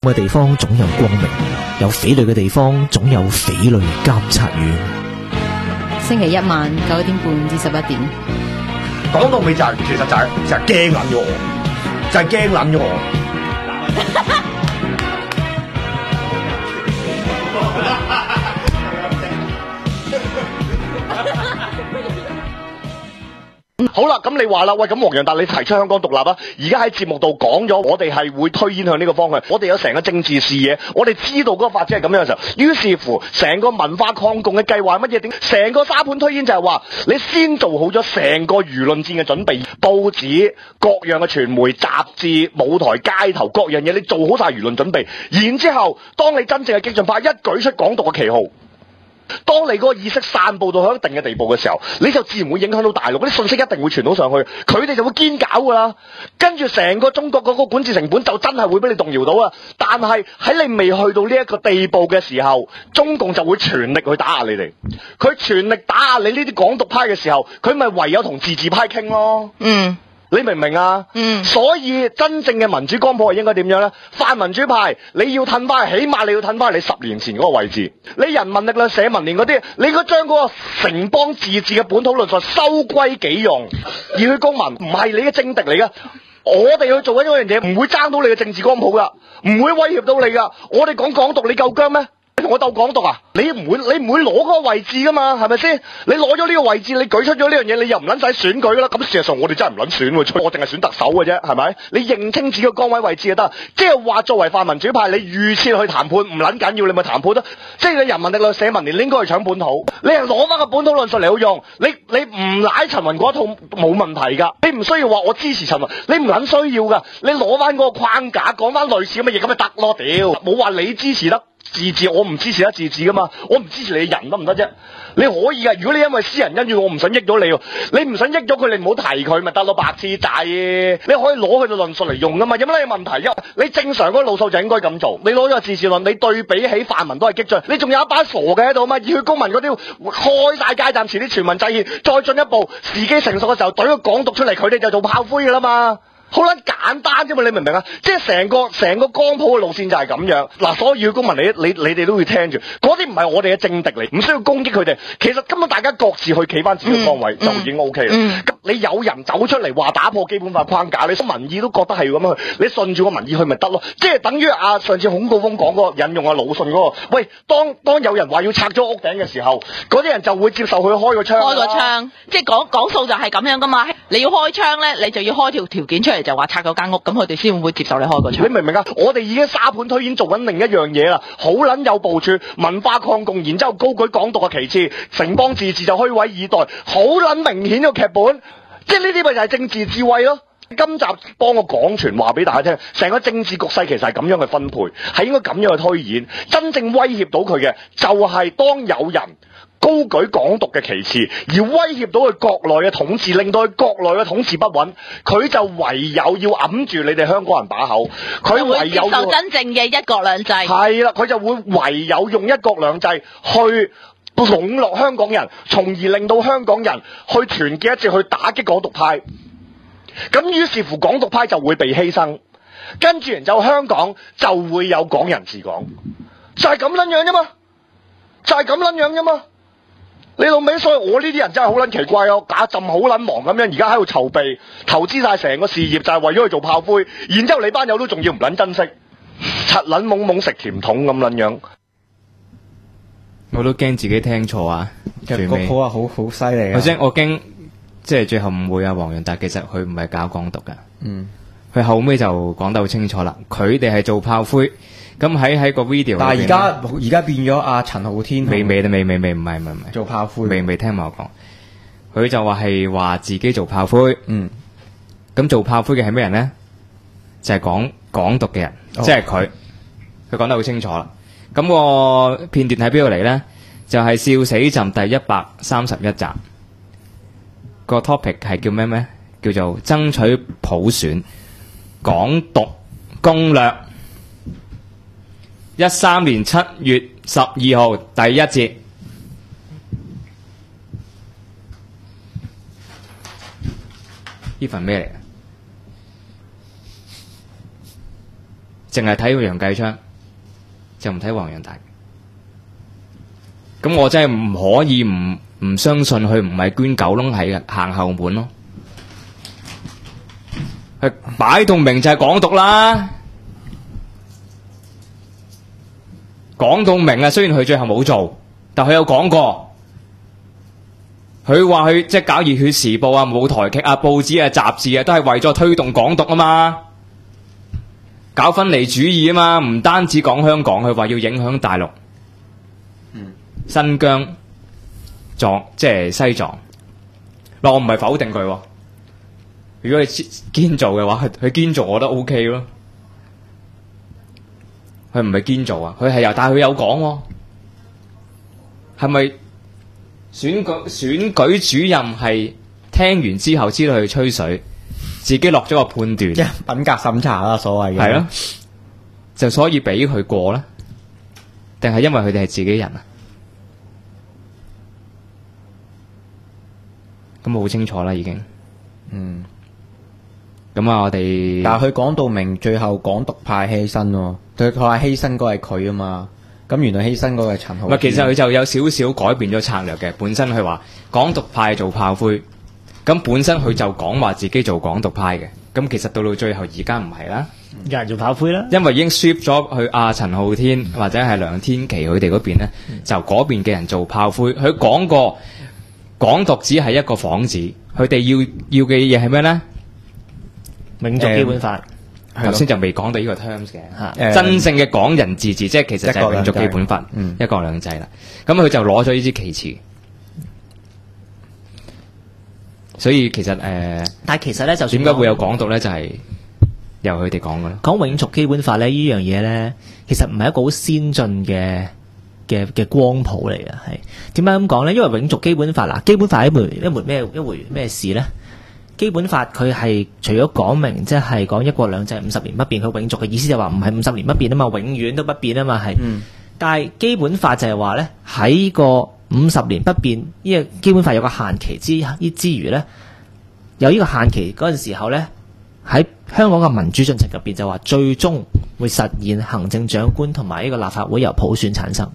嘅地方總有光明，有匪類嘅地方總有匪類監察院。 星期一晚9點半至11點。 講到尾就係、其實就係驚撚咗我，就係驚撚咗我。好啦，咁你話啦，喂，咁黃洋達你提出香港獨立啊，而家喺節目度講咗，我哋係會推演向呢個方向，我哋有成個政治視野，我哋知道嗰個發展係咁樣嘅時候，於是乎成個文化抗共嘅計劃係乜嘢？點成個沙盤推演就係話，你先做好咗成個輿論戰嘅準備，報紙各樣嘅傳媒、雜誌、舞台、街頭各樣嘢，你做好晒輿論準備，然之後當你真正嘅激進派一舉出港獨嘅旗號。當你嗰個意識散佈到去一定嘅地步嘅時候，你就自然會影響到大陸，嗰啲信息一定會傳到上去，佢哋就會堅搞噶啦。跟住成個中國嗰個管治成本就真係會俾你動搖到啊！但係喺你未去到呢一個地步嘅時候，中共就會全力去打壓你哋。佢全力打壓你呢啲港獨派嘅時候，佢咪唯有同自治派傾咯。你明唔明啊？所以真正嘅民主光譜係應該點樣呢？泛民主派你要褪翻，起碼你要褪翻你10年前嗰個位置。你人民力量、社民連嗰啲，你應該將嗰個城邦自治嘅本土論述收歸己用。熱血公民唔係你嘅政敵嚟噶，我哋去做緊嗰樣嘢，唔會爭到你嘅政治光譜噶，唔會威脅到你噶。我哋講港獨，你夠姜咩？你同我鬥港獨啊？你唔會攞嗰個位置噶嘛？係咪先？你攞咗呢個位置，你舉出咗呢樣嘢，你又唔撚使選舉噶啦。咁事實上我哋真係唔撚選喎，我淨係選特首嘅啫，係咪？你認清自己個崗位位置就得。即係話作為泛民主派，你預設去談判唔撚緊要，你咪談判咯。即係你人民力量、社民連，你應該去搶本土。你係攞翻個本土論述嚟好用。你唔賴陳雲嗰一套冇問題㗎。你唔需要話我支持陳雲，你唔撚需要㗎。你攞翻嗰個框架，講翻類似咁嘅嘢，咁咪得咯。屌，冇話你支持得。自治我唔支持得自治噶嘛，我唔支持你人得唔得啫？你可以噶，如果你因為私人恩怨，我唔想益咗你，你唔想益咗佢，你唔好提佢咪得咯，白痴仔！你可以攞佢嘅論述嚟用噶嘛，有乜嘢問題？你正常嗰個路數就應該咁做。你攞咗個自治論，你對比起泛民都係激進，你仲有一班傻嘅喺度嘛？熱血公民嗰啲開晒街站前啲全民制憲，再進一步時機成熟嘅時候，懟個港獨出嚟，佢哋就做炮灰噶啦嘛。好撚簡單啫嘛，你明唔明啊？即係成個光譜嘅路線就係咁樣。嗱，所有公民你哋都會聽住，嗰啲唔係我哋嘅政敵嚟，唔需要攻擊佢哋。其實根本大家各自去企翻自己嘅崗位就已經 OK 啦。咁你有人走出嚟話打破基本法框架，你民意都覺得係咁樣去，你順住個民意去咪得咯？即係等於上次孔誥烽講嗰個引用魯迅嗰個，喂，當有人話要拆咗屋頂嘅時候，嗰啲人就會接受佢開個窗。開個窗， 即係講數就係咁樣噶嘛。你要開窗咧，你就要開條條件出嚟。就話拆咗間屋，咁佢哋先會接受你開個窗。 你明唔明啊？我哋已經沙盤推演做緊另一樣嘢啦，好撚有部署，文化抗共，然之後高舉港獨嘅旗幟，城邦自治就虛位以待，好撚明顯嘅劇本。即係呢啲咪就係政治智慧咯。今集幫我講全話俾大家聽，成個政治局勢其實係咁樣去分配，係應該咁樣去推演。真正威脅到佢嘅就係當有人高舉港獨嘅旗幟，而威脅到佢國內嘅統治，令到佢國內嘅統治不穩，佢就唯有要揞住你哋香港人把口，佢唯有接受真正嘅一國兩制。 係啦，佢就會唯有用一國兩制去籠絡香港人，從而令到香港人去團結一致去打擊港獨派。咁於是乎港獨派就會被犧牲，跟住然就香港就會有港人治港，就係咁撚樣啫嘛，就係咁撚樣啫嘛。你老味，所以我呢啲人真係好撚奇怪哦，假浸好撚忙咁樣，而家喺度籌備投資晒成個事業，就係為咗去做炮灰，然之後你班友都仲要唔撚珍惜，柒撚懵懵食甜筒咁撚樣。 我都驚自己聽錯啊！最尾個譜啊，好犀利啊！ 我驚即係最後誤會啊！黃洋達其實佢唔係搞港獨噶，佢後尾就講得好清楚啦，佢哋係做炮灰。咁喺個 video， 但係而家變咗阿陳浩天， 未唔係做炮灰， 未聽埋我講，佢就話自己做炮灰，咁做炮灰嘅係咩人咧？就係講港獨嘅人，即係佢講得好清楚啦。咁個片段喺邊度嚟咧？就係笑死朕第131集，個 topic 係叫咩？叫做爭取普選港獨攻略。13年7月12號第一節，呢份咩嚟？ 淨係睇楊繼昌，就唔睇黃洋達。咁我真係唔可以唔相信佢唔係捐九窿，係行後門咯。佢擺到明就係港獨啦，講到明啊！雖然佢最後冇做，但佢有講過。佢話佢即係搞熱血時報啊、舞台劇啊、報紙啊、雜誌啊，都係為咗推動港獨啊嘛，搞分離主義啊嘛，唔單止講香港，佢話要影響大陸，新疆、即係西藏。嗱，我唔係否定佢，如果你堅做嘅話，佢堅做，我覺得 OK 咯。佢唔係堅做啊，佢係但係佢有講，係咪？選舉主任係聽完之後知道佢吹水，自己落咗個判斷， 即係品格審查啦，所謂嘅係咯，就所以俾佢過咧，定係因為佢哋係自己人啊？咁好清楚啦，已經。咁啊，我哋但係佢講到明，最後港獨派犧牲喎，佢話犧牲嗰係佢啊嘛。咁原來犧牲嗰個係陳浩天。 其實佢就有少少改變咗策略嘅。本身佢話港獨派做炮灰，咁本身佢就講話自己做港獨派嘅。咁其實到最後而家唔係啦， 有人做炮灰啦。 因為已經 shift 咗去陳浩天或者係梁天琦佢哋嗰邊咧，就嗰邊嘅人做炮灰。佢講過港獨只係一個幌子，佢哋要嘅嘢係咩咧？ 永續基本法。 頭先就未講到呢個 terms 嘅，真正嘅港人自治，即係其實就係永續基本法，一國兩制啦。咁佢就攞咗呢支旗幟，所以其實但係其實咧，就算點解會有港獨咧，就係由佢哋講嘅咯。 講永續基本法咧，呢樣嘢咧，其實唔係一個好先進嘅光譜嚟嘅，係點解咁講咧？因為永續基本法嗱，基本法係一回咩事咧？基本法佢係除咗講明即係講一國兩制50年不變，佢永續嘅意思就話唔係50年不變啊嘛，永遠都不變啊嘛係。但係基本法就係話咧，喺個50年不變呢個基本法有個限期之餘咧，有呢個限期嗰陣時候咧，喺香港嘅民主進程入邊就話最終會實現行政長官同埋呢個立法會由普選產生。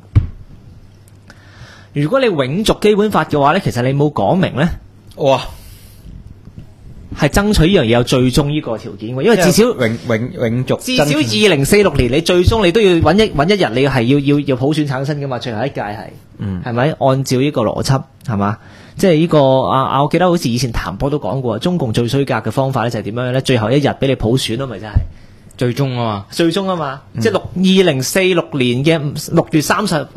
如果你永續基本法嘅話咧，其實你冇講明咧，哇！係爭取呢樣嘢有最終呢個條件，因為至少永續至少2046年你最終你都要揾一日你係要普選產生噶嘛，最後一屆係，係咪？按照呢個邏輯係嘛？即係呢個我記得好似以前譚波都講過，中共最衰格嘅方法咧就係點樣咧？最後一日俾你普選咯，咪真係最終啊嘛， 即係2046年嘅6月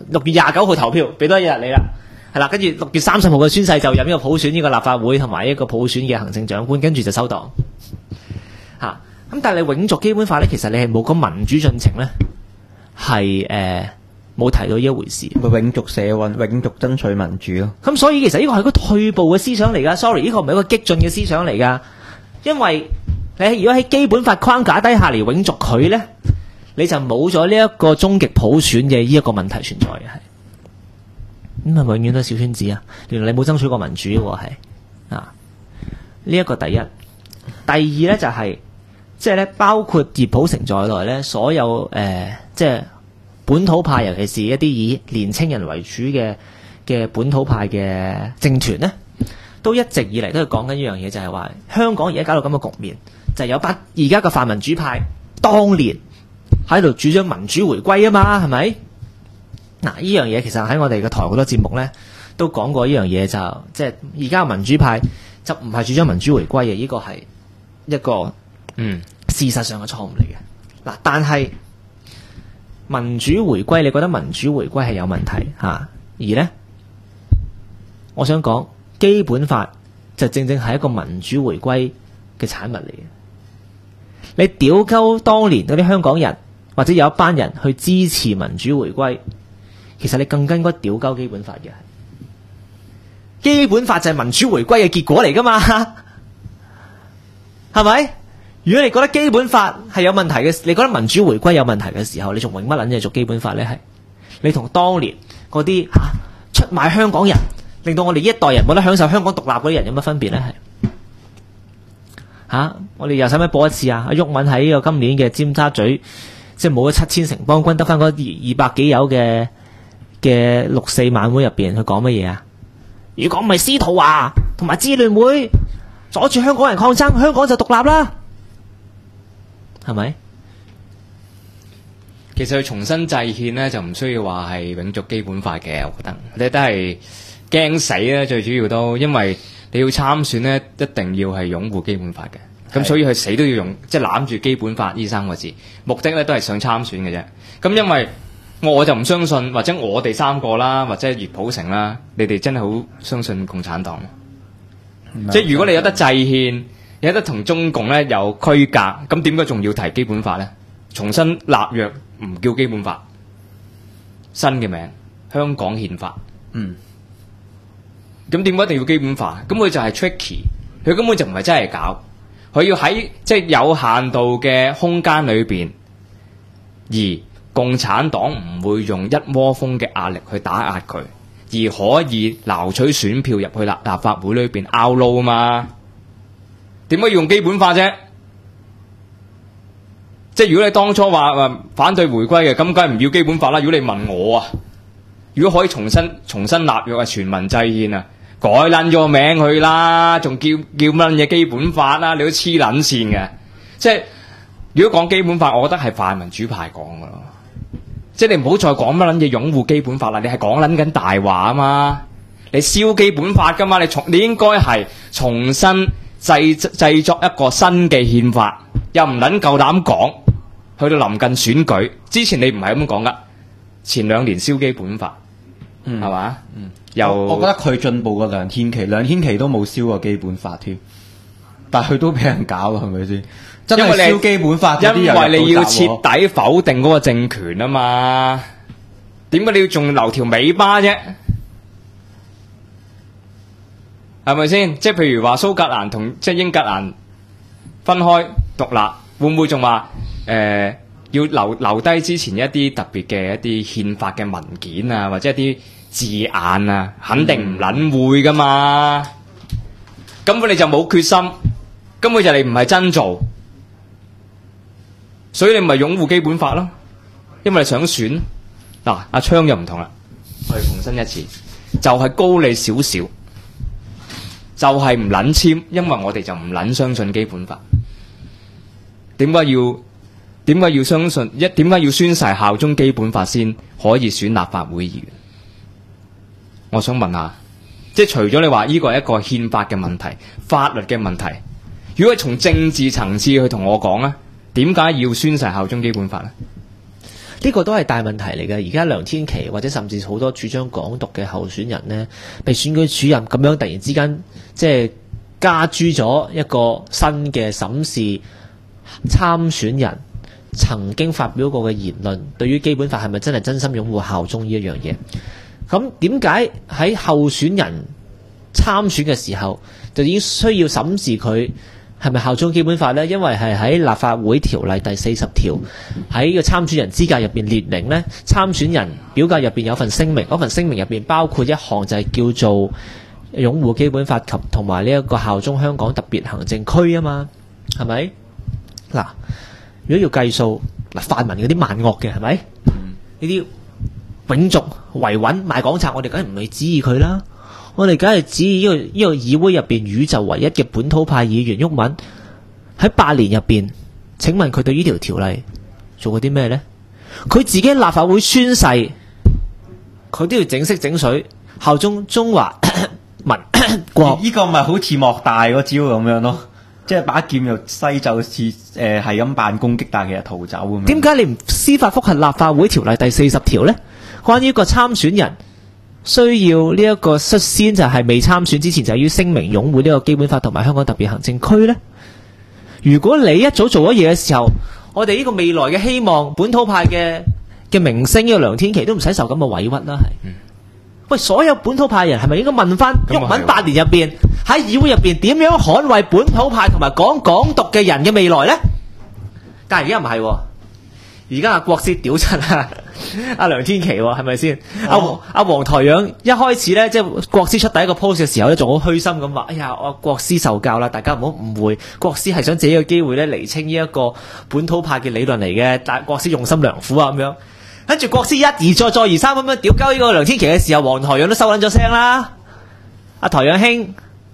29號投票，俾多一日你啦。係啦，跟住6月30號嘅宣誓就有呢個普選呢個立法會同埋一個普選嘅行政長官，跟住就收檔嚇。咁但係你永續基本法咧，其實你係冇個民主進程咧，係冇提到呢一回事。 永續社運、永續爭取民主咯。 咁所以其實呢個係個退步嘅思想嚟㗎。Sorry，呢個唔係一個激進嘅思想嚟㗎。因為你如果喺基本法框架底下嚟永續佢咧，你就冇咗呢一個終極普選嘅呢一個問題存在嘅係。咁係永遠都係小圈子啊！原來你冇爭取過民主喎，係啊！呢一個第一，第二咧就係即係咧，包括葉普成在內咧，所有即係本土派，尤其是一啲以年青人為主嘅本土派嘅政團咧，都一直以嚟都係講緊呢樣嘢，就係話香港而家搞到咁嘅局面，就係有班而家嘅泛民主派當年喺度主張民主回歸啊嘛，係咪？嗱，呢樣嘢其實喺我哋嘅台好多節目咧都講過，呢樣嘢就即係而家民主派就唔係主張民主回歸嘅，呢個係一個事實上嘅錯誤嚟嘅。嗱，但係民主回歸，你覺得民主回歸係有問題嚇？而咧，我想講基本法就正正係一個民主回歸嘅產物嚟嘅。你屌鳩當年嗰啲香港人，或者有一班人去支持民主回歸。其實你更加應該屌鳩基本法嘅，基本法就係民主回歸嘅結果嚟噶嘛，係咪？如果你覺得基本法係有問題嘅，你覺得民主回歸有問題嘅時候，你仲用乜撚嘢做基本法咧？係你同當年嗰啲出賣香港人，令到我哋一代人冇得享受香港獨立嗰啲人有乜分別咧？係我哋又使唔使播一次啊？阿毓民喺呢個今年嘅尖沙咀即係冇咗7000城邦軍，得翻嗰200幾友嘅6·4晚會入邊，佢講乜嘢啊？如果唔係司徒華同埋支聯會阻住香港人抗爭，香港就獨立啦，係咪？ 其實佢重新制憲咧，就唔需要話係永續基本法嘅，我覺得你都係驚死咧，最主要都因為你要參選咧，一定要係擁護基本法嘅，咁所以佢死都要用即係攬住基本法呢3個字，目的咧都係想參選嘅啫。咁因為我就唔相信，或者我哋3個啦，或者葉普成啦，你哋真係好相信共產黨。即係如果你有得制憲，有得同中共咧有區隔，咁點解仲要提基本法咧？重新立約唔叫基本法，新嘅名香港憲法。咁點解一定要基本法？咁佢就係 tricky， 佢根本就唔係真係搞，佢要喺即係有限度嘅空間裏邊，而共產黨唔會用一窩蜂嘅壓力去打壓佢，而可以撈取選票入去立法會裏邊拗撈啊嘛。點解要用基本法啫？即係如果你當初話反對回歸嘅，咁梗係唔要基本法啦。如果你問我啊，如果可以重新立約啊，全民制憲啊，改撚咗名去啦，仲叫乜嘢基本法啦？你都黐撚線嘅。即係如果講基本法，我覺得係泛民主派講噶咯。即係你唔好再講乜撚嘢擁護基本法啦，你係講撚緊大話啊嘛！你燒基本法噶嘛？你應該係重新製作一個新嘅憲法，又唔撚夠膽講。去到臨近選舉之前，你唔係咁講噶。前2年燒基本法，係嘛？ 我覺得佢進步過梁天琦，梁天琦都冇燒過基本法添，但係佢都俾人搞啦，係咪先？真係燒基本法嗰啲人入到閘喎，因為你要徹底否定嗰個政權啊嘛。點解你要仲留條尾巴啫？係咪先？即係譬如話蘇格蘭同即係英格蘭分開獨立，會唔會仲話要留低之前一啲特別嘅一啲憲法嘅文件啊，或者一啲字眼啊？肯定唔撚會噶嘛。根本你就冇決心，根本就你唔係真做，所以你咪擁護基本法咯。因為你想選嗱，阿昌又唔同啦，我哋重申一次，就係高你少少，就係唔撚簽，因為我哋就唔撚相信基本法。點解要相信？點解要宣誓效忠基本法先可以選立法會議員？我想問下，即係除咗你話呢個係一個憲法嘅問題、法律嘅問題，如果係從政治層次去同我講啊，點解要宣誓效忠基本法呢？ 呢個都係大問題嚟嘅。而家梁天琦或者甚至好多主張港獨嘅候選人呢，被選舉主任咁樣突然之間即係加諸咗一個新嘅審視參選人曾經發表過嘅言論，對於基本法係咪真係真心擁護效忠呢一樣嘢？咁點解喺候選人參選嘅時候就已經需要審視佢係咪效忠基本法呢？因為係喺立法會條例第40條喺個參選人資格入邊列明呢，參選人表格入邊有份聲明，嗰份聲明入邊包括一項就係叫做擁護基本法及同埋呢一個效忠香港特別行政區啊嘛，係咪？嗱，如果要計數，嗱，泛民嗰啲萬惡嘅係咪？呢啲永續維穩賣港賊，我哋梗係唔係指意佢啦，我哋梗係指意呢個議會入邊宇宙唯一嘅本土派議員毓民喺8年入邊，請問佢對呢條條例做過啲咩呢？佢自己喺立法會宣誓，佢都要整色整水效忠中華民國。 呢個咪好似莫大嗰招咁樣咯。即係把劍又西就似係咁扮攻擊，但係其實逃走咁樣。點解你唔司法覆核立法會條例第40條呢？關於個參選人需要呢一個率先就係未參選之前就要聲明擁護呢個基本法同埋香港特別行政區呢？如果你一早做咗嘢嘅時候，我哋呢個未來嘅希望本土派嘅明星呢個梁天琦都唔使受咁嘅委屈啦，係。喂，所有本土派人係咪應該問翻毓民8年入邊喺議會入邊點樣捍衛本土派同埋講港獨嘅人嘅未來呢？但係而家唔係， 而家阿國師屌柒阿梁天琦喎，係咪先？阿黃台仰一開始咧，即係國師出第一個 post 嘅時候咧，仲好虛心咁話：哎呀，我國師受教啦，大家唔好誤會，國師係想借呢個機會咧釐清呢一個本土派嘅理論嚟嘅，但國師用心良苦啊咁樣。跟住國師一而再再而三咁樣屌鳩呢個梁天琦嘅時候，黃台仰都收撚咗聲啦。阿台仰兄，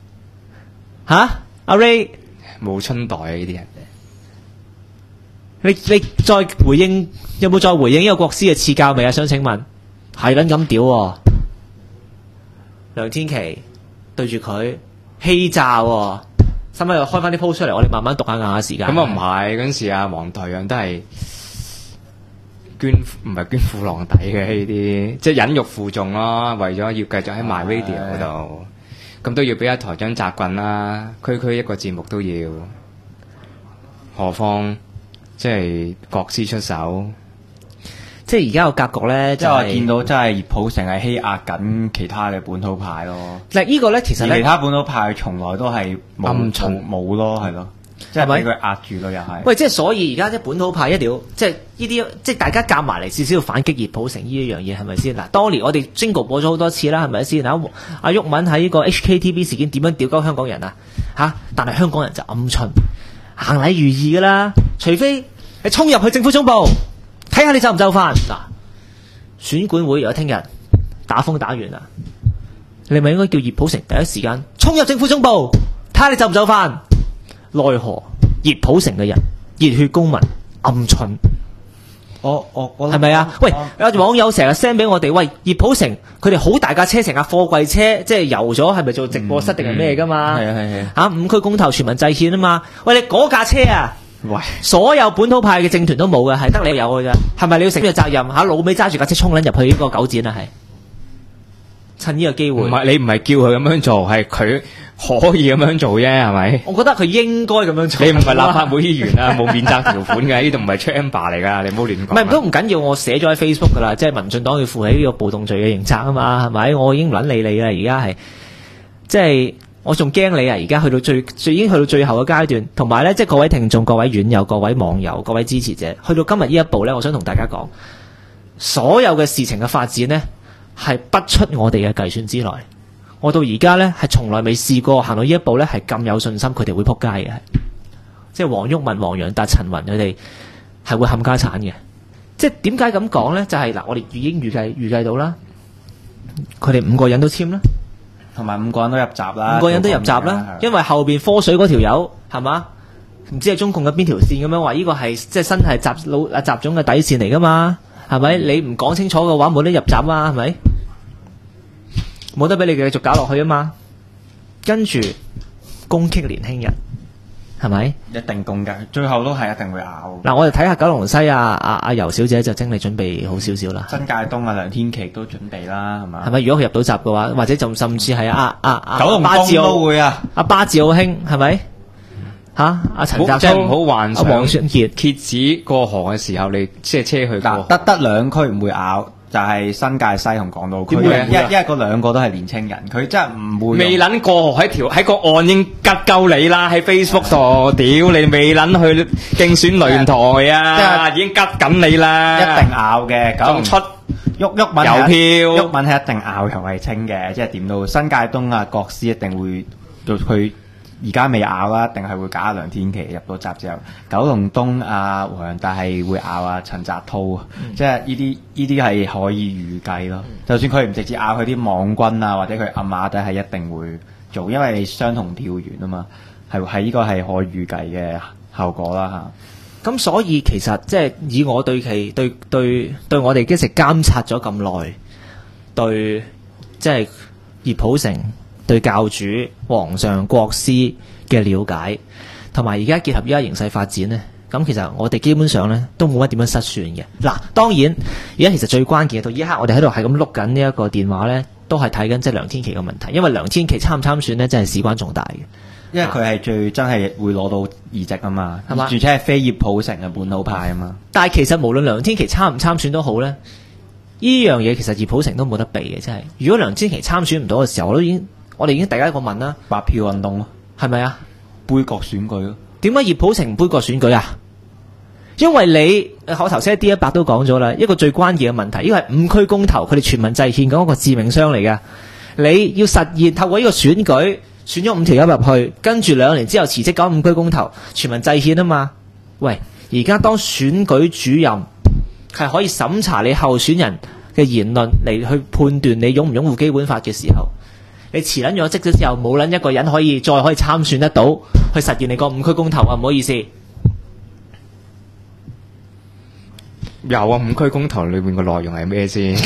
阿 Ray 冇春袋啊！呢啲人。 你再回應，有冇再回應呢個國師嘅賜教未啊？想請問係撚咁屌喎，梁天琦對住佢欺詐喎，使唔使又開翻啲 post 出嚟？我哋慢慢讀下眼下時間。 咁啊唔係，嗰陣時阿黃台仰都係唔係捐褲浪底嘅呢啲，即係忍辱負重咯，為咗要繼續喺 MyRadio 嗰度，咁都要俾阿台長責棍啦，區區一個節目都要，何況即係國師出手。 即係而家個格局咧， 即係我見到真係葉普成係欺壓緊其他嘅本土派咯。 嗱，呢個咧其實咧， 其他本土派從來都係冇咯，係咯，即係俾佢壓住咯，又係。 喂，即係所以而家即係本土派一定要，即係呢啲，即係大家夾埋嚟，至少要反擊葉普成呢一樣嘢，係咪先？嗱，當年我哋 Jingle 播咗好多次啦，係咪先？嗱，阿毓民喺呢個 HKTV 事件點樣屌鳩香港人啊？但係香港人就鵪鶉，行禮如儀噶啦，除非你衝入去政府總部。睇下你就唔就範嗱，選管會如果聽日打風打完啦，你咪應該叫葉普成第一時間衝入政府總部，睇下你就唔就範。奈何葉普成嘅人熱血公民鵪鶉， 我係咪啊？喂，有網友成日 send 俾我哋，喂，葉普成佢哋好大架車，成架貨櫃車，即係油咗，係咪做直播室定係咩噶嘛？ 係 5區公投全民制憲啊嘛！喂，你嗰架車啊！ 喂， 所有本土派嘅政團都冇嘅，係得你有嘅啫。係咪你要承呢個責任？老尾揸住架車衝撚入去呢個九展啊！係趁呢個機會。 唔係你唔係叫佢咁樣做，係佢可以咁樣做啫，係咪？ 我覺得佢應該咁樣做。 你唔係立法會議員啊，冇免責條款嘅，呢度唔係 chamber 嚟㗎，你唔好亂講。 唔係都唔緊要，我寫咗喺 Facebook 㗎啦，即係民進黨要負起呢個暴動罪嘅刑責啊嘛，係咪？我已經唔撚理你啦，而家係即係。我仲驚你啊！而家去到已經去到最後嘅階段，同埋咧，即係各位聽眾、各位院友、各位網友、各位支持者，去到今日呢一步咧，我想同大家講，所有嘅事情嘅發展呢，係不出我哋嘅計算之內。我到而家咧係從來未試過行到呢一步咧，係咁有信心佢哋會撲街嘅，即係黃毓民、黃洋達、陳雲佢哋係會冚家產嘅。即係點解咁講咧？就係嗱，我哋已經預計到啦，佢哋5個人都簽啦。 同埋5個人都入閘啦， 5個人都入閘啦，因為後邊科水嗰條友係嘛，唔知係中共嘅邊條線咁樣話，呢個係即係真係習總嘅底線嚟噶嘛，係咪？你唔講清楚嘅話，冇得入閘啊，係咪？冇得俾你繼續搞落去啊嘛，跟住攻擊年輕人，係咪？ 一定攻擊，最後都係一定會拗。 嗱，我哋睇下九龍西阿游小姐就精力準備好少少啦。 新界東梁天琦都準備啦，係嘛？ 係咪？如果佢入到閘嘅話，或者就甚至係九龍東都會啊， 阿巴治奧兄係咪？阿陳澤即係唔好幻想。 黃俊傑蠍子過河嘅時候，你即係車去過。 得2區唔會拗。就係新界西同港島區，因為嗰2個都係年青人，佢真係唔會未撚過河喺個岸已經吉鳩你啦，喺 Facebook 度屌你未撚去競選擂台啊，已經吉緊你啦， 一定拗嘅， 仲出毓民郵票， 毓民係一定拗游蕙禎嘅，即係點到新界東啊，國師一定會到佢。而家未拗啦，定係會搞梁天琦入到閘之後，九龍東啊黃洋達係會拗啊陳澤濤，即係呢啲係可以預計咯。就算佢唔直接拗佢啲網軍啊，或者佢暗啞底係一定會做，因為相同票源啊嘛，係呢個係可預計嘅後果啦嚇。 咁所以其實即係以我對我哋一直監察咗咁耐，對即係葉普成。對教主、皇上、國師嘅了解，同埋而家結合而家形勢發展呢，咁其實我哋基本上呢都冇乜點樣失算嘅。嗱，當然而家其實最關鍵到呢一刻，我哋喺度係咁碌緊呢一個電話呢，都係睇緊即係梁天琦嘅問題，因為梁天琦參唔參選呢，真係事關重大嘅。 因為佢係最真係會攞到議席啊嘛， 係嘛？ 而且係非葉普成嘅本土派啊嘛。 但係其實無論梁天琦參唔參選都好呢，呢樣嘢其實葉普成都冇得避嘅，真係。如果梁天琦參選唔到嘅時候，我哋已經第一個問啦， 白票運動咯， 係咪啊？ 杯葛選舉咯， 點解葉普成唔杯葛選舉啊？ 因為你我頭先 D100都講咗啦，一個最關鍵嘅問題，呢個係5區公投，佢哋全民制憲嗰個致命傷嚟嘅。你要實現透過呢個選舉選咗5條友入去，跟住2年之後辭職搞5區公投，全民制憲啊嘛。喂，而家當選舉主任係可以審查你候選人嘅言論嚟去判斷你擁唔擁護基本法嘅時候，你辭撚咗職咗之後，冇撚一個人可以參選得到去實現你個5區公投啊！唔好意思。 有啊，5區公投裏面個內容係咩先？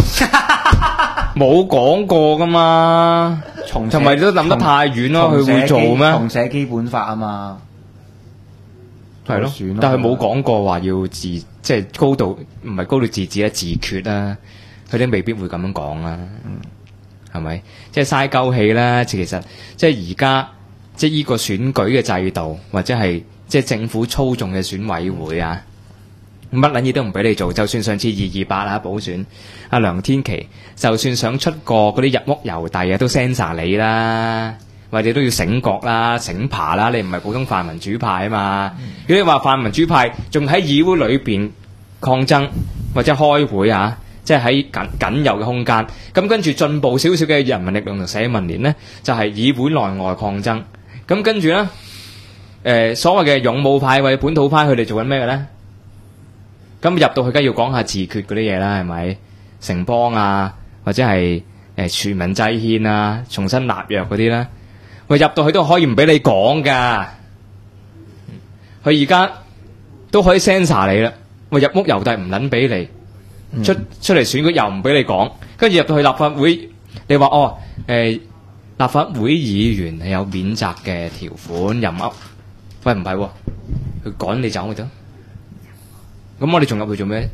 冇講過噶嘛，同埋都諗得太遠咯，佢會做咩？ 重寫基本法啊嘛， 係咯，但係冇講過話要即係高度，唔係高度自治啦，自決啦，佢哋未必會咁樣講啦，係咪？即係嘥鳩氣啦，其實即係而家即係呢個選舉嘅制度，或者係即係政府操縱嘅選委會啊。乜撚嘢都唔俾你做，就算上次228啊補選，阿梁天琦就算想出個嗰啲入屋郵遞啊，都 censor 你啦，或者都要醒覺啦、醒爬啦，你唔係普通泛民主派啊嘛。如果你話泛民主派仲喺議會裏邊抗爭或者開會啊，即係喺僅有嘅空間，咁跟住進步少少嘅人民力量同社民連呢，就係議會內外抗爭。咁跟住呢，所謂嘅勇武派或者本土派，佢哋做緊咩嘅呢？咁入到去，梗係要講下自決嗰啲嘢啦，係咪？城邦啊，或者係全民制憲啊，重新立約嗰啲啦。喂，入到去都可以唔俾你講噶，佢而家都可以 censor 你啦。喂，入屋郵遞唔撚俾你，出嚟選舉又唔俾你講，跟住入到去立法會，你話立法會議員係有免責嘅條款，任噏。喂，唔係喎，佢趕你走咪得。咁我哋仲入去做咩？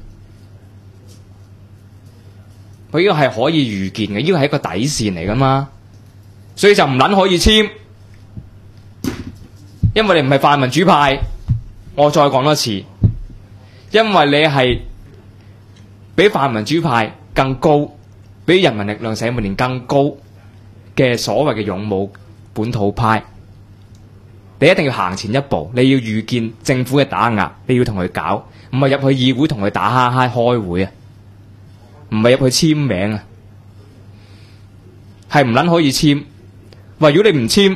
佢呢個係可以預見嘅，呢個係一個底線嚟噶嘛，所以就唔撚可以簽，因為你唔係泛民主派。我再講多次，因為你係比泛民主派更高，比人民力量社民連更高嘅所謂嘅勇武本土派，你一定要行前一步，你要預見政府嘅打壓，你要同佢搞。唔係入去議會同佢打哈哈開會啊，唔係入去簽名啊，係唔撚可以簽。喂，如果你唔簽，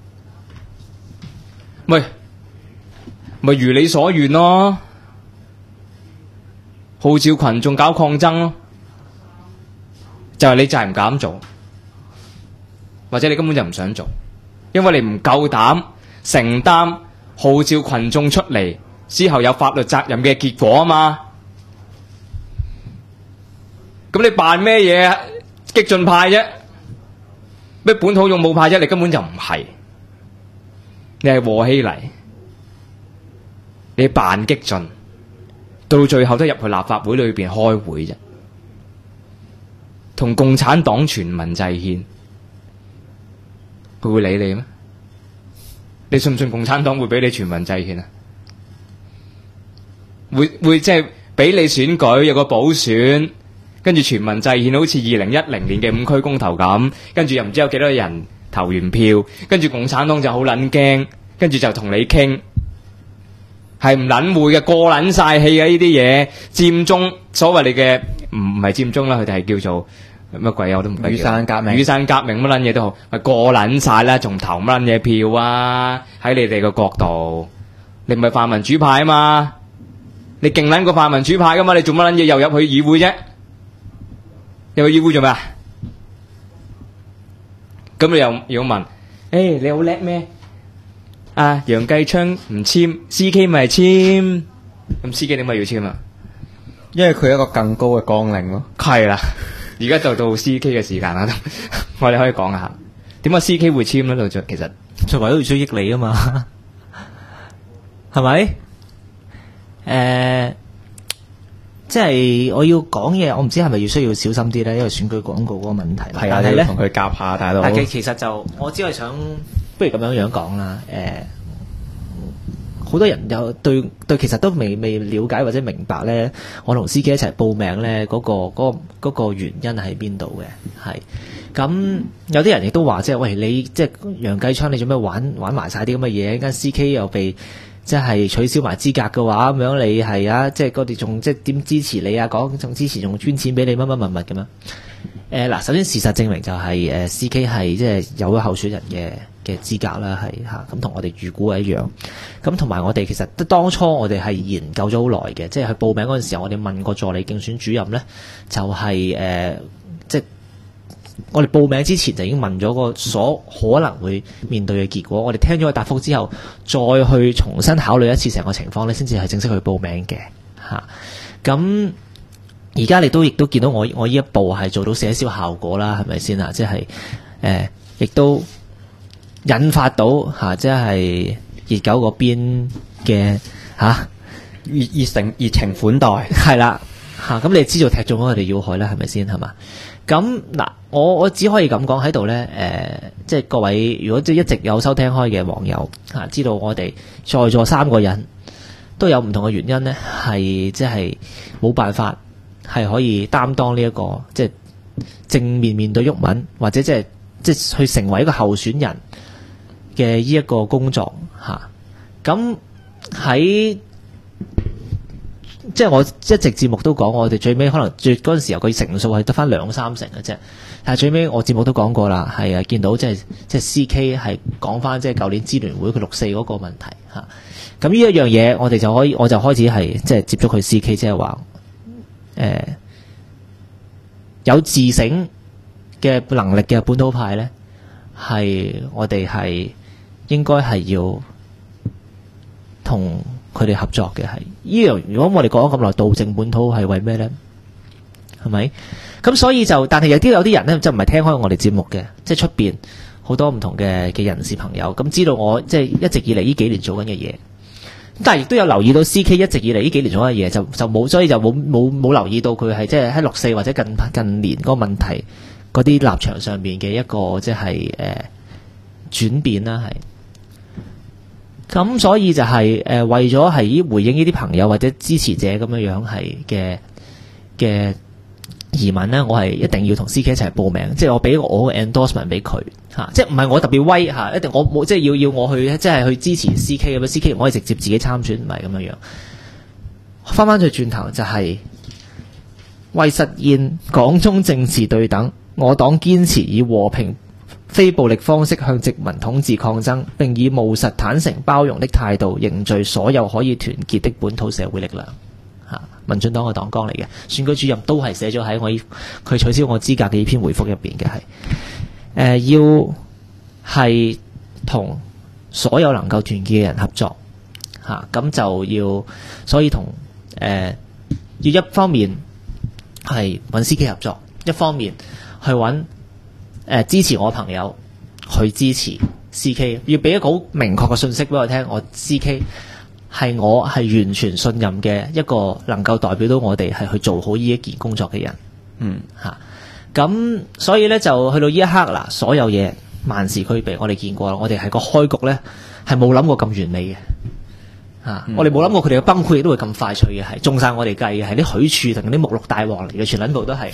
咪如你所願咯，號召群眾搞抗爭咯，就係你就係唔敢做，或者你根本就唔想做，因為你唔夠膽承擔號召群眾出嚟之後有法律責任嘅結果啊嘛，咁你扮咩嘢激進派啫？咩本土勇武派啫？你根本就唔係，你係和稀泥，你扮激進，到最後都入去立法會裏邊開會啫，同共產黨全民制憲，佢會理你咩？你信唔信共產黨會俾你全民制憲啊？會即係俾你選舉有個補選，跟住全民制憲，好似2010年嘅5區公投咁，跟住又唔知有幾多人投完票，跟住共產黨就好撚驚，跟住就同你傾，係唔撚會嘅，過撚晒氣嘅呢啲嘢，佔中所謂你嘅唔係佔中啦，佢哋係叫做乜鬼我都唔記得。雨傘革命乜撚嘢都好，咪過撚晒啦，仲投乜撚嘢票啊？喺你哋嘅角度，你唔係泛民主派啊嘛？你勁撚過泛民主派噶嘛？你做乜撚嘢又入去議會啫？入去議會做咩啊？咁你又要問，你好叻咩？啊，楊繼昌唔簽 ，CK 咪簽，咁 CK 點解要簽啊？ 因為佢有一個更高嘅綱領咯。 係啦，而家就到 CK 嘅時間啦，我哋可以講下點解 CK 會簽呢？其實就為咗要追益你啊嘛，係咪？即係我要講嘢，我唔知係咪要需要小心啲咧，因為選舉廣告嗰個問題。 係啊，你要同佢夾下，大佬。 但係其實就我只係想，不如咁樣講啦。好多人有對其實都未了解或者明白咧，我同司機一齊報名咧，嗰個原因喺邊度嘅？係咁有啲人亦都話，即係喂，你即係楊繼昌，你做咩玩埋晒啲咁嘅嘢？間 CK 又被即係取消埋資格嘅話，咁樣你係啊，即係嗰啲仲即係點支持你啊？講仲支持仲捐錢俾你乜乜乜乜咁樣。嗱，首先事實證明就係CK 係即係有咗候選人嘅資格啦，係嚇咁同我哋預估係一樣。咁同埋我哋其實當初我哋係研究咗好耐嘅，即係去報名嗰陣時候，我哋問過助理競選主任咧，就係即係我哋報名之前就已經問咗個所可能會面對嘅結果。我哋聽咗個答覆之後，再去重新考慮一次成個情況咧，先至係正式去報名嘅嚇。咁而家你都亦都見到我呢一步係做到寫消效果啦，係咪先啊？即係亦都引發到嚇，即係熱狗嗰邊嘅嚇熱情款待係啦嚇。咁你知道踢中咗我哋要害啦，係咪先係嘛？咁嗱，我只可以咁講喺度咧，即係各位如果即係一直有收聽開嘅網友嚇，知道我哋在座3個人都有唔同嘅原因咧，係即係冇辦法係可以擔當呢一個即係正面面對毓民，或者即係去成為一個候選人嘅呢一個工作嚇。咁喺即係我一直節目都講，我哋最尾可能嗰陣時候佢成數係得翻2-3成嘅啫。但係最尾我節目都講過啦，係啊，見到即係 CK 係講翻即係舊年支聯會佢6-4嗰個問題嚇。咁呢一樣嘢我哋我就開始係即係接觸佢 CK， 即係話有自省嘅能力嘅本土派咧，係我哋係應該係要同佢哋合作嘅。係呢樣，如果我哋講咗咁耐，道正本土係為咩咧？係咪？咁所以但係有啲人咧，就唔係聽開我哋節目嘅，即係出邊好多唔同嘅人士朋友，咁知道我即係一直以嚟呢幾年做緊嘅嘢。但係亦都有留意到 CK 一直以嚟呢幾年做嘅嘢，就冇，所以就冇留意到佢係即係喺6-4或者近年嗰個問題嗰啲立場上面嘅一個即係轉變啦，係。咁所以就係為咗係回應呢啲朋友或者支持者咁樣係嘅疑問咧，我係一定要同 CK 一齊報名，即係我俾我嘅 endorsement 俾佢嚇，即係唔係我特別威嚇，一定我冇即係要我去即係去支持 CK 咁樣 CK 唔可以直接自己參選，唔係咁樣樣。翻去轉頭就係為實現港中政治對等，我黨堅持以和平非暴力方式向殖民統治抗爭，並以務實坦誠包容的態度凝聚所有可以團結的本土社會力量。民進黨嘅黨綱嚟嘅，選舉主任都係寫咗喺佢取消我資格嘅呢篇回覆入邊嘅，係要係同所有能夠團結嘅人合作嚇，咁就要所以同要一方面係揾 CK 合作，一方面去揾支持我嘅朋友去支持 CK， 要俾一個好明確嘅信息俾我聽，我 CK。我係完全信任嘅一個能夠代表到我哋係去做好呢一件工作嘅人。咁所以咧就去到呢一刻嗱，所有嘢萬事俱備，我哋見過啦。我哋係個開局咧係冇諗過咁完美嘅。我哋冇諗過佢哋嘅崩潰亦都會咁快脆嘅，係中晒我哋計嘅，係啲許褚同啲目錄大王嚟嘅，全撚部都係。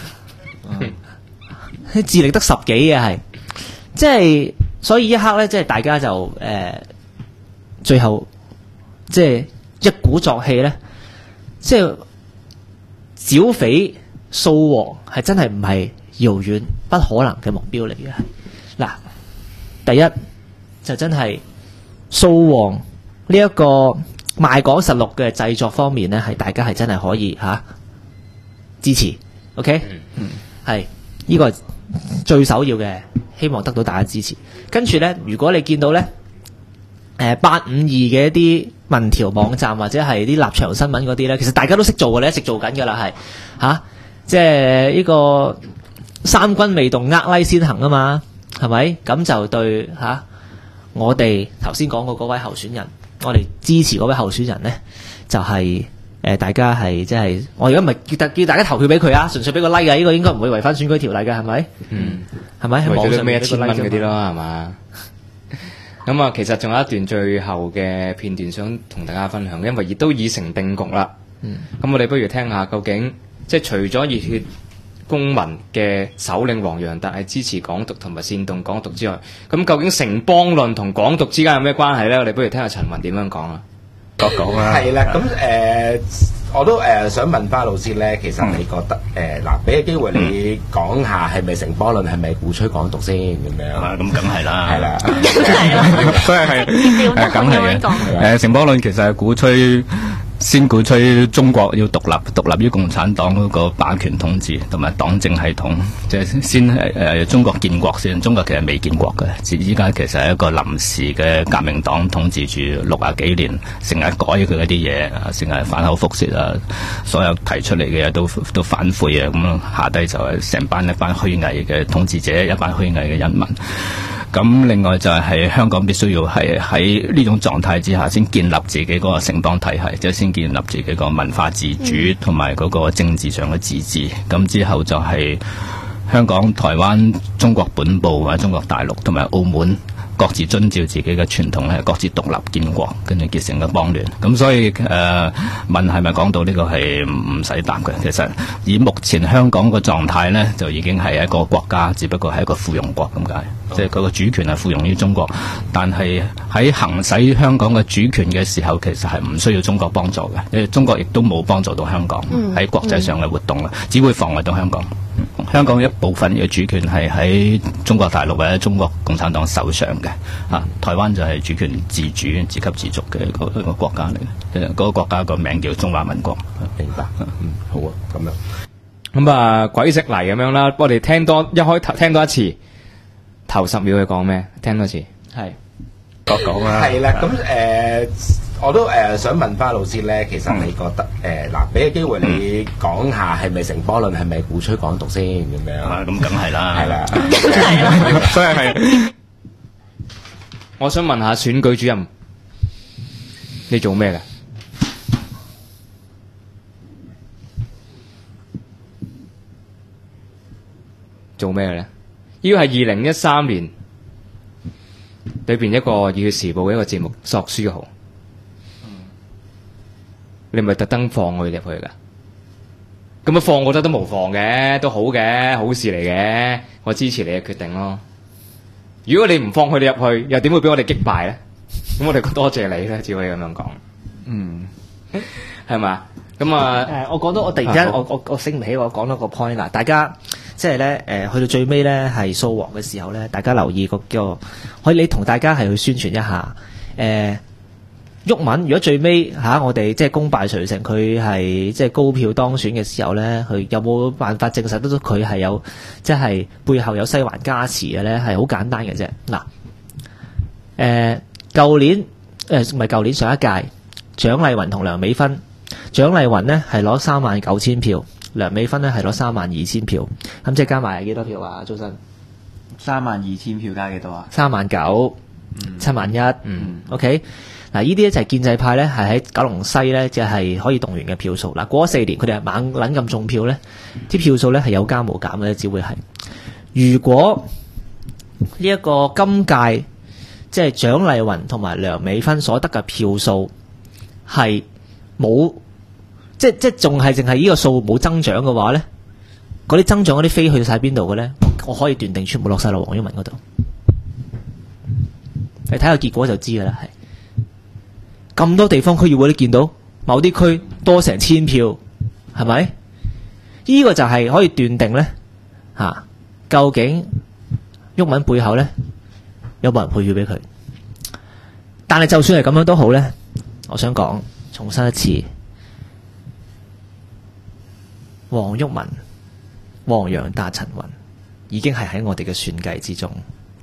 智力得10幾嘅係，即係所以一刻咧，即係大家就最後。即係一鼓作氣咧，即係剿匪掃黃係真係唔係遙遠不可能嘅目標嚟嘅。嗱，第一就真係掃黃呢一個賣港實錄嘅製作方面咧，係大家係真係可以支持 ，OK？係呢個最首要嘅，希望得到大家支持。跟住咧，如果你見到咧，852嘅一啲民調網站或者係啲立場新聞嗰啲咧，其實大家都識做嘅，你一直做緊㗎啦，係即係呢個三軍未動，厄拉先行啊嘛，係咪？咁就對我哋頭先講過嗰位候選人，我哋支持嗰位候選人咧，就係大家係即係我而家唔係叫大家投票俾佢啊，純粹俾個 like 㗎，呢個應該唔會違反選舉條例㗎，係咪？係咪？ 為咗咩1000蚊嗰啲咯，係嘛？咁啊，其實仲有一段最後嘅片段想同大家分享，因為亦都已成定局啦。咁我哋不如聽下究竟，即係除咗熱血公民嘅首領黃洋達係支持港獨同埋煽動港獨之外，咁究竟城邦論同港獨之間有咩關係咧？我哋不如聽下陳雲點樣講啊！ 講啦，係啦，咁我都想問翻老師咧，其實你覺得嗱，俾個機會你講下係咪城邦論，係咪鼓吹港獨先咁樣？ 咁梗係啦， 係啦， 所以係梗係嘅。城邦論其實係先鼓吹中國要獨立於共產黨嗰個霸權統治同埋黨政系統，即係先中國建國先。中國其實未建國嘅，依家其實係一個臨時嘅革命黨統治住60幾年，成日改佢嗰啲嘢，成日反口覆舌啊，所有提出嚟嘅嘢都反悔啊，咁下低就係成班一班虛偽嘅統治者，一班虛偽嘅人民。咁另外就係香港必須要係喺呢種狀態之下，先建立自己嗰個城邦體系，即係先建立自己個文化自主同埋嗰個政治上嘅自治。咁之後就係香港、台灣、中國本部或者中國大陸同埋澳門各自遵照自己嘅傳統咧，各自獨立建國，跟住結成個邦聯。咁所以問係咪講到呢個係唔使答嘅？其實以目前香港個狀態咧，就已經係一個國家，只不過係一個附庸國咁解。即係佢個主權係附庸於中國，但係喺行使香港嘅主權嘅時候，其實係唔需要中國幫助嘅，因為中國亦都冇幫助到香港喺國際上嘅活動啦，只會妨礙到香港。香港一部分嘅主權係喺中國大陸或者中國共產黨手上嘅，台灣就係主權自主、自給自足嘅一個國家嚟嘅，嗰個國家個名叫中華民國。 明白，好啊，咁樣。 咁啊，鬼食泥咁樣啦，我哋一開頭聽多一次，頭10秒佢講咩？聽多次。係。 講啦。 係啦，咁我都想問翻老師咧，其實你覺得嗱，俾個機會你講下係咪城邦論，係咪鼓吹港獨先咁樣？ 咁梗係啦， 係啦， 所以係。 我想問下選舉主任，你做咩㗎？做咩嘅咧？呢個係2013年裏邊一個《熱血時報》嘅一個節目索書號。你咪特登放佢入去㗎？咁啊放，我覺得都無妨嘅，都好嘅，好事嚟嘅。我支持你嘅決定咯。如果你唔放佢哋入去，又點會俾我哋擊敗咧？咁我哋多謝你咧，只可以咁樣講。係咪？咁我講到我突然間我醒唔起，我講多個 point 啦。大家即係咧去到最尾咧係掃黃嘅時候咧，大家留意個可以你同大家係去宣傳一下毓民，如果最尾我哋即係功敗垂成，佢係即係高票當選嘅時候咧，佢有冇辦法證實得到佢係有即係背後有西環加持嘅咧？係好簡單嘅啫。嗱，舊年唔係舊年上一屆，蔣麗芸同梁美芬，蔣麗芸呢係攞39000票，梁美芬呢係攞32000票，咁即係加埋係幾多票啊？周生 32000票加幾多啊 ？39000、71000。OK。嗱，呢啲咧就係建制派咧，係喺九龍西咧，就係可以動員嘅票數。嗱，過咗4年，佢哋係猛撚咁中票咧，啲票數咧係有加無減嘅，只會係。如果呢一個今屆即係蔣麗芸同埋梁美芬所得嘅票數係冇，即仲係淨係呢個數冇增長嘅話咧，嗰啲增長嗰啲飛去晒邊度嘅咧？我可以斷定全部落晒落黃毓民嗰度。你睇下結果就知㗎啦，係。咁多地方區議會都見到，某啲區多成1000票，係咪？呢個就係可以斷定咧，究竟毓民背後咧有冇人配票俾佢？但係就算係咁樣都好咧，我想講重申一次，黃毓民、黃洋達、陳雲已經係喺我哋嘅算計之中，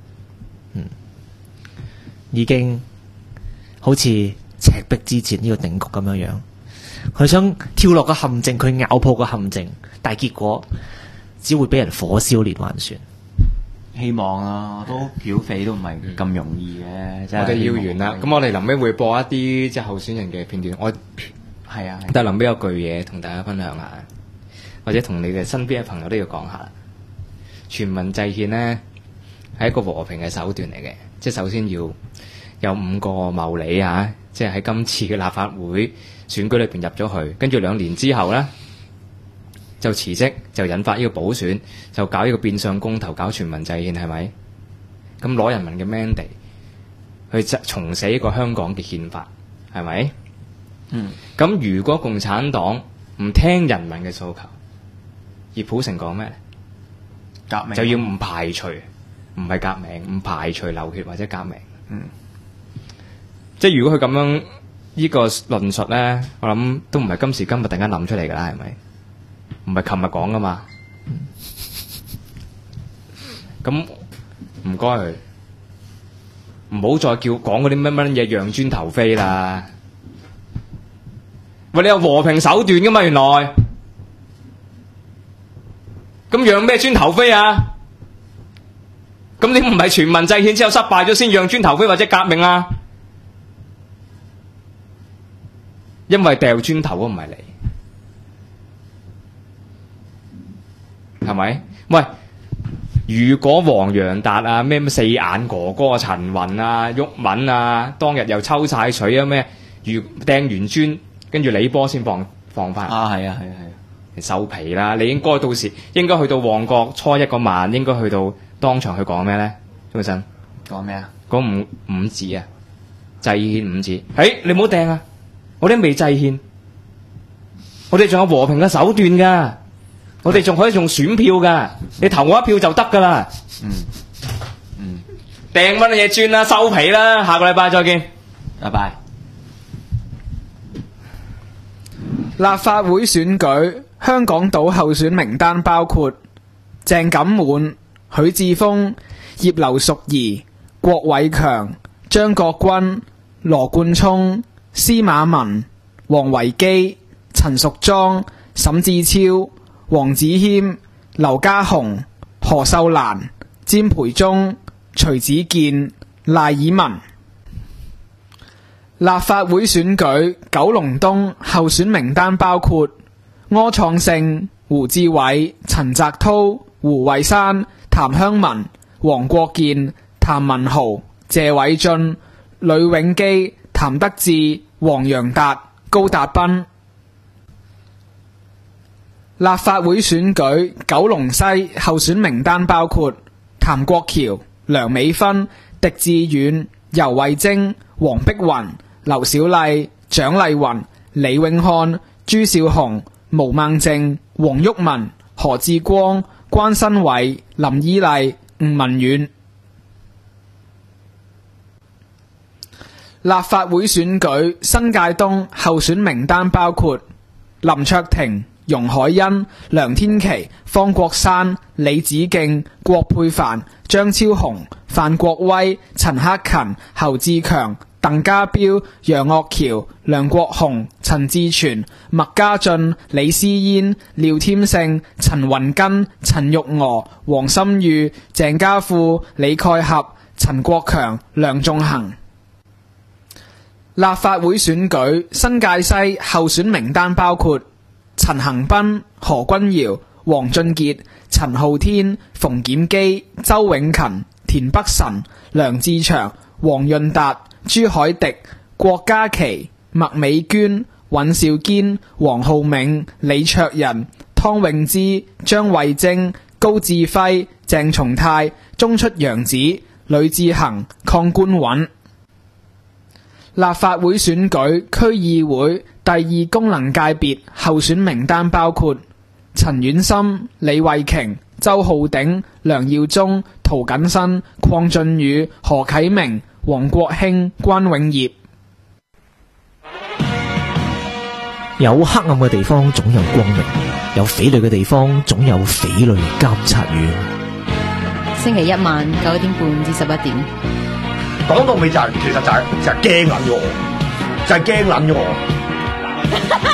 已經好似赤壁之前呢個定局咁樣樣，佢想跳落個陷阱，佢咬破個陷阱，但係結果只會俾人火燒連環船。 希望啊，都票匪都唔係咁容易嘅。 我哋要完啦，咁我哋臨尾會播一啲即係候選人嘅片段。 係啊， 但係臨尾有句嘢同大家分享下，或者同你哋身邊嘅朋友都要講下。全民制憲呢係一個和平嘅手段嚟嘅，即係首先要有5個謀理即係喺今次嘅立法會選舉裏邊入咗去，跟住2年之後呢， 就辭職，就引發呢個補選，就搞呢個變相公投，搞全民制憲，係咪？咁攞人民嘅 mandate 去重寫一個香港嘅憲法，係咪？咁如果共產黨唔聽人民嘅訴求，葉普成講咩？ 革命就要唔排除，唔係革命，唔排除流血或者革命。即係如果佢咁樣呢個論述咧，我諗都唔係今時今日突然間諗出嚟㗎啦，係咪？唔係琴日講㗎嘛。咁唔該佢，唔好再叫講嗰啲乜乜嘢讓磚頭飛啦。喂，你有和平手段㗎嘛？原來咁讓咩磚頭飛啊？咁你唔係全民制憲之後失敗咗先讓磚頭飛或者革命啊？因為掉磚頭嗰唔係你，係咪？喂，如果黃洋達啊、咩四眼哥哥啊、陳雲啊、毓民啊，當日又抽晒水啊咩？如掟完磚，跟住李波先放翻。 係啊， 收皮啦！你應該到時應該去到旺角初一嗰晚，應該去到當場去講咩咧？鍾生講咩啊？ 講五字啊，制憲五字。你唔好掟啊！我哋未制憲，我哋仲有和平嘅手段噶，我哋仲可以用選票噶，你投我一票就得噶啦。掟乜嘢磚啦，收皮啦！下個禮拜再見， 拜拜。 立法會選舉，香港島候選名單包括鄭錦滿、許智峰、葉劉淑儀、郭偉強、張國軍、羅冠聰、司馬文、黃維基、陳淑莊、沈志超、黃子謙、劉家雄、何秀蘭、詹培忠、徐子健、賴以文。立法會選舉，九龍東候選名單包括柯創盛、胡志偉、陳澤滔、胡慧珊、譚香文、黃國健、譚文豪、謝偉俊、呂永基、譚德志、黃洋達、高達斌。立法會選舉，九龍西候選名單包括譚國僑、梁美芬、狄志遠、游蕙禎、黃碧雲、劉小麗、蔣麗芸、李永漢、朱少雄、毛孟靜、黃毓民、何志光、關新偉、林依麗、吳文遠。立法會選舉，新界東候選名單包括林卓廷、容海恩、梁天琦、方國珊、李梓敬、郭佩凡、張超雄、范國威、陳克勤、侯志強、鄧家彪、楊岳橋、梁國雄、陳志全、麥家俊、李思嫣、廖添勝、陳雲根、陳玉娥、黃心裕、鄭家富、李蓋合、陳國強、梁仲恒。立法會選舉，新界西候選名單包括陳恒鑌、何君堯、黃俊傑、陳浩天、馮檢基、周永勤、田北辰、梁志祥、黃潤達、朱凱迪、郭家麒、麥美娟、尹兆堅、黃浩銘、李卓人、湯詠芝、張慧晶、高志輝、鄭松泰、中出洋子、呂志恒、鄺官穩。立法會選舉，區議會第二功能界別候選名單包括陳婉心、李慧瓊、周浩鼎、梁耀忠、涂謹申、鄺俊宇、何啟明、黃國興、關永業。 有黑暗嘅地方總有光明，有匪類嘅地方總有匪類監察院。 星期一晚9點半至11點。 講到尾就係，其實就係驚撚咗我，就係驚撚咗我。